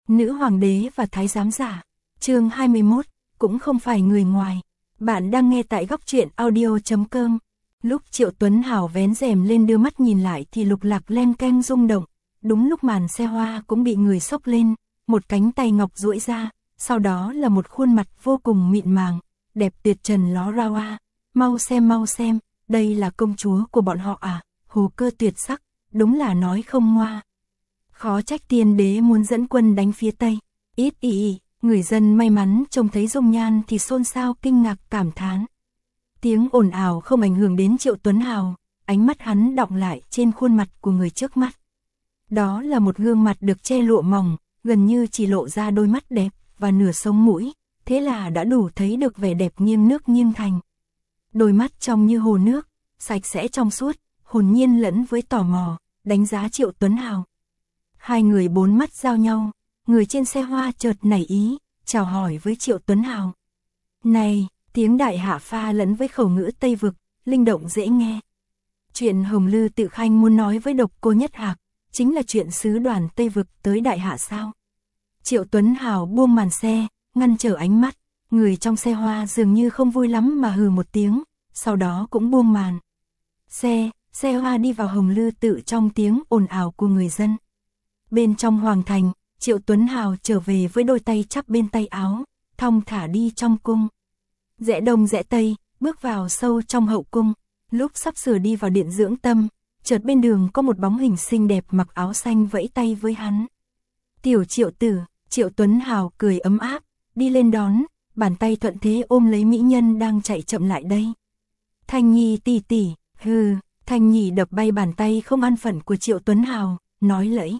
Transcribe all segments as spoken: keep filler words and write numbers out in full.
Nữ hoàng đế và thái giám giả. Chương hai mươi mốt, cũng không phải người ngoài. Bạn đang nghe tại góc truyện audio chấm com. Lúc Triệu Tuấn Hào vén rèm lên đưa mắt nhìn lại thì lục lạc len keng rung động. Đúng lúc màn xe hoa cũng bị người xốc lên, một cánh tay ngọc duỗi ra, sau đó là một khuôn mặt vô cùng mịn màng, đẹp tuyệt trần ló ra hoa. Mau xem mau xem, đây là công chúa của bọn họ à, hồ cơ tuyệt sắc, đúng là nói không ngoa. Khó trách tiên đế muốn dẫn quân đánh phía Tây. Ít ý ý, người dân may mắn trông thấy dung nhan thì xôn xao kinh ngạc cảm thán. Tiếng ồn ào không ảnh hưởng đến Triệu Tuấn Hào, ánh mắt hắn đọng lại trên khuôn mặt của người trước mắt. Đó là một gương mặt được che lụa mỏng, gần như chỉ lộ ra đôi mắt đẹp và nửa sống mũi, thế là đã đủ thấy được vẻ đẹp nghiêng nước nghiêng thành. Đôi mắt trong như hồ nước, sạch sẽ trong suốt, hồn nhiên lẫn với tò mò, đánh giá Triệu Tuấn Hào. Hai người bốn mắt giao nhau, người trên xe hoa chợt nảy ý, chào hỏi với Triệu Tuấn Hào. Này, tiếng đại hạ pha lẫn với khẩu ngữ Tây Vực, linh động dễ nghe. Chuyện Hồng Lư Tự Khanh muốn nói với Độc Cô Nhất Hạc, chính là chuyện sứ đoàn Tây Vực tới đại hạ sao? Triệu Tuấn Hào buông màn xe, ngăn trở ánh mắt, người trong xe hoa dường như không vui lắm mà hừ một tiếng, sau đó cũng buông màn. Xe, xe hoa đi vào Hồng Lư Tự trong tiếng ồn ào của người dân. Bên trong hoàng thành, Triệu Tuấn Hào trở về với đôi tay chắp bên tay áo, thong thả đi trong cung. Rẽ đông rẽ tây, bước vào sâu trong hậu cung, lúc sắp sửa đi vào điện dưỡng tâm, chợt bên đường có một bóng hình xinh đẹp mặc áo xanh vẫy tay với hắn. Tiểu Triệu tử, Triệu Tuấn Hào cười ấm áp, đi lên đón, bàn tay thuận thế ôm lấy mỹ nhân đang chạy chậm lại đây. Thanh Nhi tỷ tỷ, hừ, Thanh Nhi đập bay bàn tay không an phận của Triệu Tuấn Hào, nói lẫy.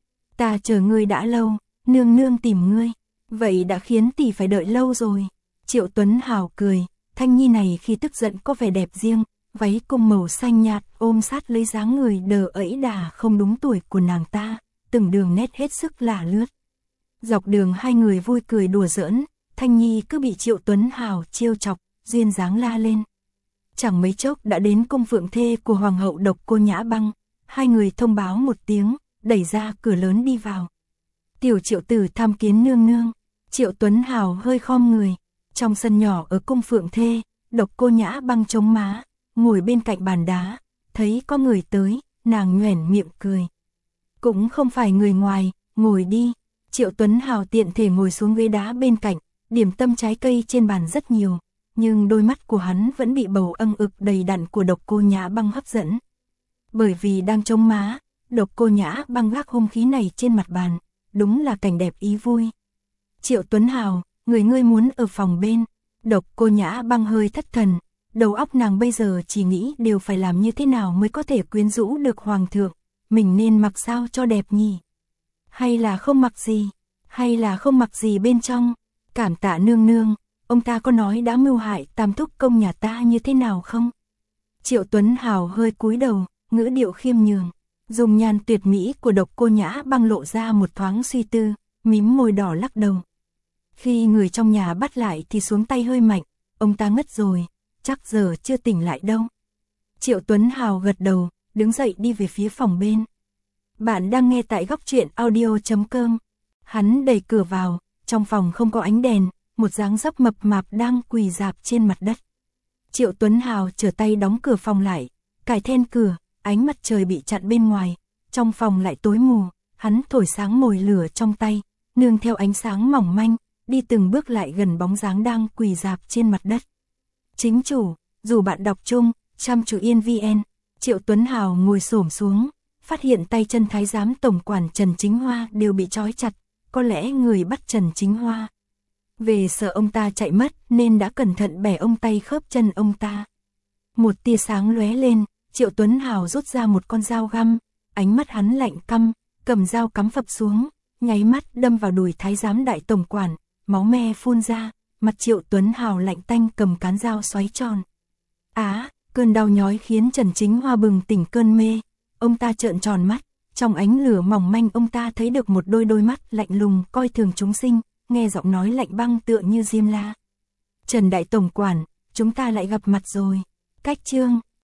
Ta chờ ngươi đã lâu, nương nương tìm ngươi, vậy đã khiến tỷ phải đợi lâu rồi. Triệu Tuấn Hào cười, Thanh Nhi này khi tức giận có vẻ đẹp riêng, váy cung màu xanh nhạt ôm sát lấy dáng người đờ ẫy đà không đúng tuổi của nàng ta, từng đường nét hết sức lả lướt. Dọc đường hai người vui cười đùa giỡn, Thanh Nhi cứ bị Triệu Tuấn Hào trêu chọc, duyên dáng la lên. Chẳng mấy chốc đã đến cung phượng thê của Hoàng hậu Độc Cô Nhã Băng, hai người thông báo một tiếng, đẩy ra cửa lớn đi vào. Tiểu Triệu tử tham kiến nương nương. Triệu Tuấn Hào hơi khom người. Trong sân nhỏ ở cung phượng thê, Độc Cô Nhã Băng chống má, ngồi bên cạnh bàn đá, thấy có người tới, nàng nhoẻn miệng cười. Cũng không phải người ngoài, ngồi đi. Triệu Tuấn Hào tiện thể ngồi xuống ghế đá bên cạnh, điểm tâm trái cây trên bàn rất nhiều, nhưng đôi mắt của hắn vẫn bị bầu âng ực đầy đặn của Độc Cô Nhã Băng hấp dẫn. Bởi vì đang chống má, Độc Cô Nhã Băng gác hung khí này trên mặt bàn, đúng là cảnh đẹp ý vui. Triệu Tuấn Hào, người ngươi muốn ở phòng bên. Độc Cô Nhã Băng hơi thất thần, đầu óc nàng bây giờ chỉ nghĩ đều phải làm như thế nào mới có thể quyến rũ được hoàng thượng, mình nên mặc sao cho đẹp nhỉ? Hay là không mặc gì? Hay là không mặc gì bên trong? Cảm tạ nương nương, ông ta có nói đã mưu hại tam thúc công nhà ta như thế nào không? Triệu Tuấn Hào hơi cúi đầu, ngữ điệu khiêm nhường. Dung nhan tuyệt mỹ của Độc Cô Nhã Băng lộ ra một thoáng suy tư, mím môi đỏ lắc đầu. Khi người trong nhà bắt lại thì xuống tay hơi mạnh, ông ta ngất rồi, chắc giờ chưa tỉnh lại đâu. Triệu Tuấn Hào gật đầu, đứng dậy đi về phía phòng bên. Bạn đang nghe tại góc truyện audio chấm com. Hắn đẩy cửa vào, trong phòng không có ánh đèn, một dáng dấp mập mạp đang quỳ rạp trên mặt đất. Triệu Tuấn Hào trở tay đóng cửa phòng lại, cài then cửa. Ánh mặt trời bị chặn bên ngoài, trong phòng lại tối mù, hắn thổi sáng mồi lửa trong tay, nương theo ánh sáng mỏng manh, đi từng bước lại gần bóng dáng đang quỳ rạp trên mặt đất. Chính chủ, dù bạn đọc chung, chăm chú yên vn, Triệu Tuấn Hào ngồi xổm xuống, phát hiện tay chân thái giám tổng quản Trần Chính Hoa đều bị trói chặt, có lẽ người bắt Trần Chính Hoa. Về sợ ông ta chạy mất nên đã cẩn thận bẻ ông tay khớp chân ông ta. Một tia sáng lóe lên. Triệu Tuấn Hào rút ra một con dao găm, ánh mắt hắn lạnh căm, cầm dao cắm phập xuống, nháy mắt đâm vào đùi thái giám đại tổng quản, máu me phun ra, mặt Triệu Tuấn Hào lạnh tanh cầm cán dao xoáy tròn. Á, cơn đau nhói khiến Trần Chính Hoa bừng tỉnh cơn mê, ông ta trợn tròn mắt, trong ánh lửa mỏng manh ông ta thấy được một đôi đôi mắt lạnh lùng coi thường chúng sinh, nghe giọng nói lạnh băng tựa như diêm la. Trần đại tổng quản, chúng ta lại gặp mặt rồi. Cách chương